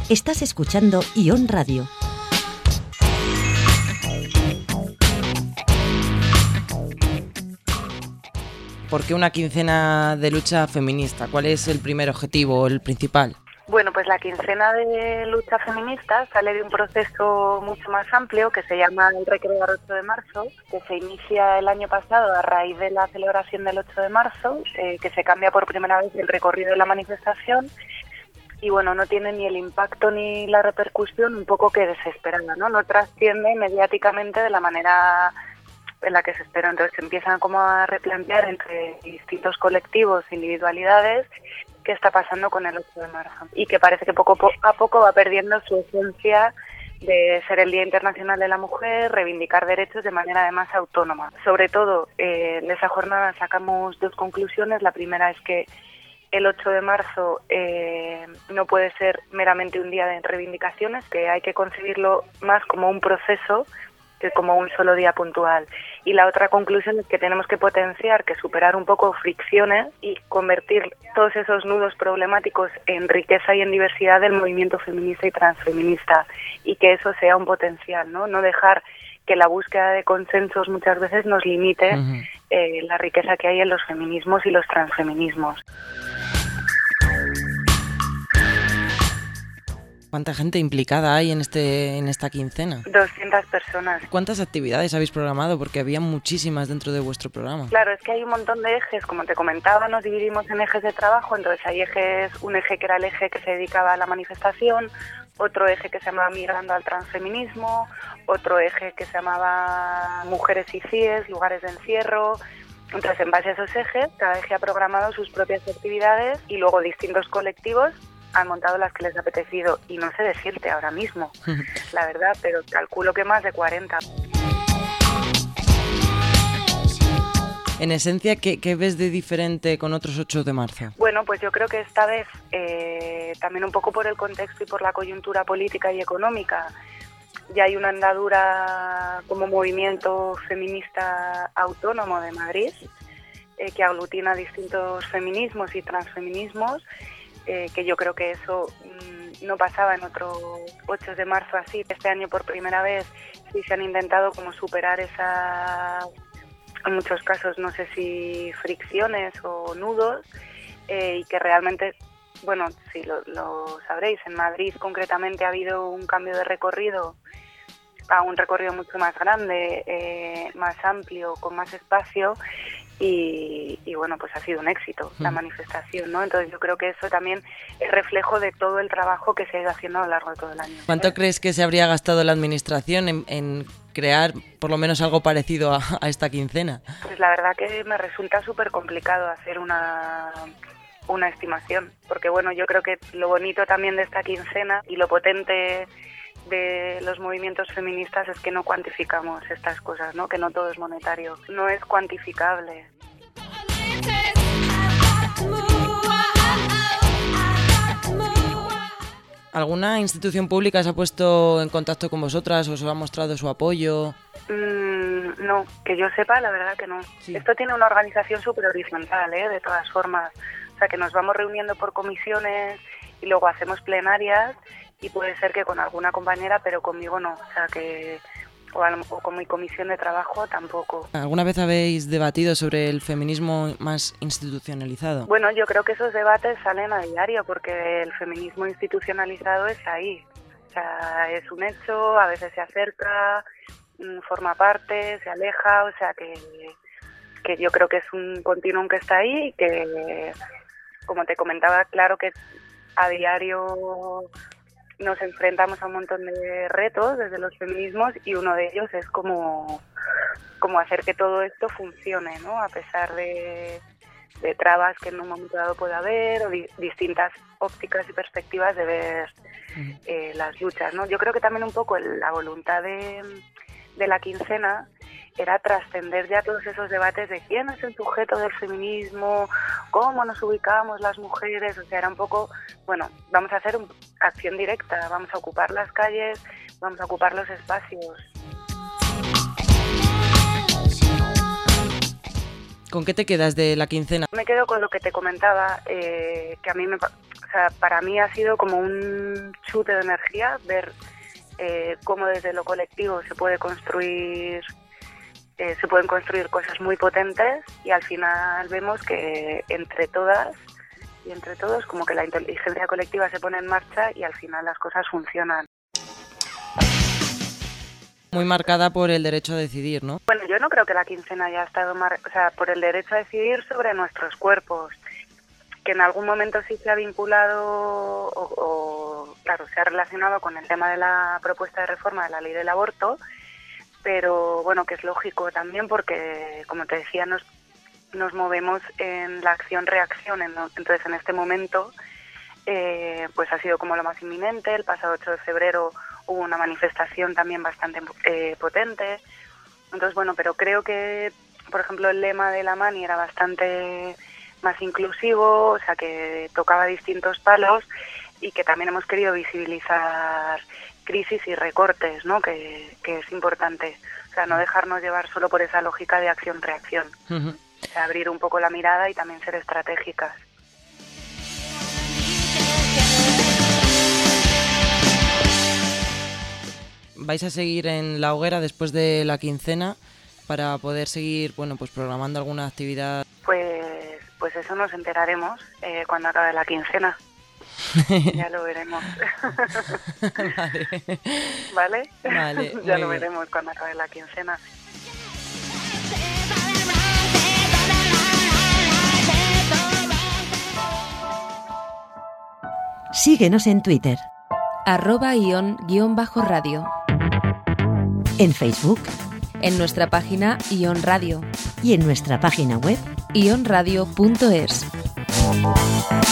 Estás escuchando Ion Radio. ¿Por qué una quincena de lucha feminista? ¿Cuál es el primer objetivo, el principal? Bueno, pues la quincena de lucha feminista sale de un proceso mucho más amplio que se llama el Recrear 8 de marzo, que se inicia el año pasado a raíz de la celebración del 8 de marzo, que se cambia por primera vez el recorrido de la manifestación y bueno, no tiene ni el impacto ni la repercusión un poco que desesperada, ¿no? No trasciende mediáticamente de la manera en la que se espera. Entonces se empiezan como a replantear entre distintos colectivos, individualidades, qué está pasando con el 8 de marzo y que parece que poco a poco va perdiendo su esencia de ser el Día Internacional de la Mujer, reivindicar derechos de manera además autónoma. Sobre todo, de esa jornada sacamos dos conclusiones. La primera es que el 8 de marzo no puede ser meramente un día de reivindicaciones, que hay que concebirlo más como un proceso que como un solo día puntual. Y la otra conclusión es que tenemos que potenciar, que superar un poco fricciones y convertir todos esos nudos problemáticos en riqueza y en diversidad del movimiento feminista y transfeminista, y que eso sea un potencial, ¿no? No dejar que la búsqueda de consensos muchas veces nos limite la riqueza que hay en los feminismos y los transfeminismos. ¿Cuánta gente implicada hay en esta quincena? 200 personas. ¿Cuántas actividades habéis programado? Porque había muchísimas dentro de vuestro programa. Claro, es que hay un montón de ejes. Como te comentaba, nos dividimos en ejes de trabajo. Entonces hay un eje que era el eje que se dedicaba a la manifestación, otro eje que se llamaba Migrando al Transfeminismo, otro eje que se llamaba Mujeres y CIES, Lugares de Encierro. Entonces, en base a esos ejes, cada eje ha programado sus propias actividades y luego distintos colectivos han montado las que les ha apetecido, y no sé decirte ahora mismo, la verdad, pero calculo que más de 40. En esencia, ¿qué ves de diferente con otros 8 de marzo? Bueno, pues yo creo que esta vez, también un poco por el contexto y por la coyuntura política y económica, ya hay una andadura como movimiento feminista autónomo de Madrid, que aglutina distintos feminismos y transfeminismos, que yo creo que eso no pasaba en otros 8 de marzo así. Este año por primera vez sí se han intentado como superar esas, en muchos casos no sé si fricciones o nudos, y que realmente, bueno, sí lo sabréis, en Madrid concretamente ha habido un cambio de recorrido a un recorrido mucho más grande, más amplio, con más espacio. Y bueno, pues ha sido un éxito la manifestación, ¿no? Entonces yo creo que eso también es reflejo de todo el trabajo que se ha ido haciendo a lo largo de todo el año. ¿Cuánto crees que se habría gastado la administración en crear por lo menos algo parecido a esta quincena? Pues la verdad que me resulta súper complicado hacer una estimación, porque bueno, yo creo que lo bonito también de esta quincena y lo potente de los movimientos feministas es que no cuantificamos estas cosas, ¿no? Que no todo es monetario, no es cuantificable. ¿Alguna institución pública se ha puesto en contacto con vosotras o os ha mostrado su apoyo? No, que yo sepa, la verdad que no. Sí. Esto tiene una organización súper horizontal, de todas formas. O sea, que nos vamos reuniendo por comisiones y luego hacemos plenarias, y puede ser que con alguna compañera, pero conmigo no. O sea, que o con mi comisión de trabajo tampoco. ¿Alguna vez habéis debatido sobre el feminismo más institucionalizado? Bueno, yo creo que esos debates salen a diario, porque el feminismo institucionalizado es ahí. O sea, es un hecho, a veces se acerca, forma parte, se aleja, o sea que yo creo que es un continuum que está ahí y que, como te comentaba, claro que a diario nos enfrentamos a un montón de retos desde los feminismos, y uno de ellos es como hacer que todo esto funcione, ¿no? A pesar de trabas que en un momento dado pueda haber, o distintas ópticas y perspectivas de ver las luchas, ¿no? Yo creo que también un poco la voluntad de la quincena era trascender ya todos esos debates de quién es el sujeto del feminismo, cómo nos ubicamos las mujeres. O sea, era un poco, bueno, vamos a hacer acción directa, vamos a ocupar las calles, vamos a ocupar los espacios. ¿Con qué te quedas de la quincena? Me quedo con lo que te comentaba, que a mí sea, para mí ha sido como un chute de energía ver cómo desde lo colectivo se pueden construir cosas muy potentes, y al final vemos que entre todas y entre todos como que la inteligencia colectiva se pone en marcha y al final las cosas funcionan. Muy marcada por el derecho a decidir, ¿no? Bueno, yo no creo que la quincena haya estado por el derecho a decidir sobre nuestros cuerpos, que en algún momento sí se ha vinculado o claro, se ha relacionado con el tema de la propuesta de reforma de la ley del aborto, pero bueno, que es lógico también porque, como te decía, nos movemos en la acción-reacción. Entonces, en este momento, pues ha sido como lo más inminente. El pasado 8 de febrero hubo una manifestación también bastante potente. Entonces, bueno, pero creo que, por ejemplo, el lema de la Mani era bastante más inclusivo, o sea, que tocaba distintos palos y que también hemos querido visibilizar crisis y recortes, ¿no? Que es importante. O sea, no dejarnos llevar solo por esa lógica de acción-reacción. Uh-huh. O sea, abrir un poco la mirada y también ser estratégicas. ¿Vais a seguir en la hoguera después de la quincena para poder seguir, bueno, pues programando alguna actividad? Pues eso nos enteraremos cuando acabe la quincena. Ya lo veremos. Vale. ¿Vale? Vale, Ya muy lo bien. veremos cuando acabe la quincena. Síguenos en Twitter, @ion_radio, en Facebook en nuestra página Ion Radio, y en nuestra página web ionradio.es.